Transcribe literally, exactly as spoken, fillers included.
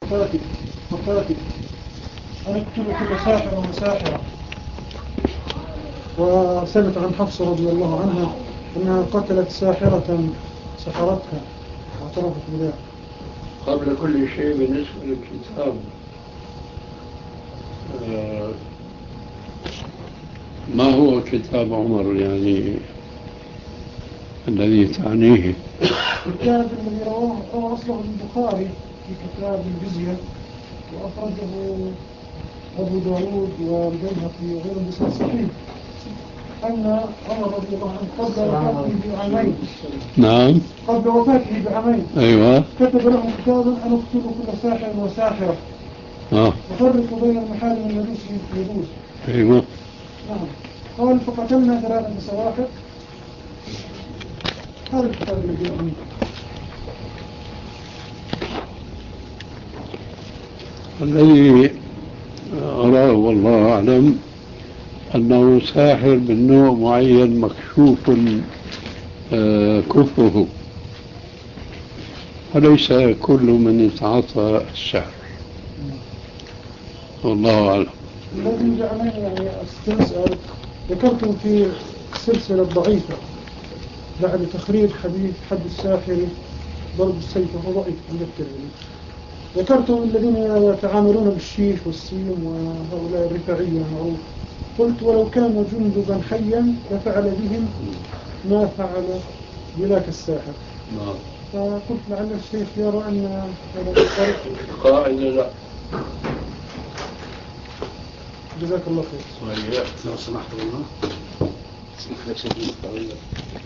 فاتك وفاتك أن اقتل كل ساحر وساحرة. وثبت عن حفصة رضي الله عنها أنها قتلت ساحرة سحرتها واعترفت بذلك. قبل كل شيء بالنسبة للكتاب، آه ما هو كتاب عمر يعني الذي تعنيه؟ الكتاب الذي رواه رواه أصله البخاري في كتاب الجزية، وأخرجه أبو داود والبيهقي وغيرهم بسند صحيح، أن عمر رضي الله عنه قبل وفاته بعامين نعم قبل وفاته بعامين أيوة كتب له كتابا أن اقتل كل ساحر وساحرة آه وفرق بين المحارم والنجوس والنجوس. أيوة نعم. قال فقتلنا ثلاثة سواحر. هذا الكتاب الذي أمين. الذي أراه والله أعلم أنه ساحر من نوع معين مكشوف آه كفره، وليس كل من يتعاطى السحر، والله أعلم. الذي جعلني يعني أستسأل، ذكرته في السلسلة الضعيفة بعد تخريج حديث حد الساحر ضرب السيف وهو ضعيف عند الترمذي، ذكرتهم الذين يتعاملون بالشيش والسين وهؤلاء الرفاعيين المعروف، قلت ولو كانوا جندبا حيا لفعل بهم ما فعل بذاك الساحر. نعم. فقلت لعل الشيخ يرى أن هذا الفرق قائد لا. جزاك الله خير. لو سمحت والله سمح لك شيء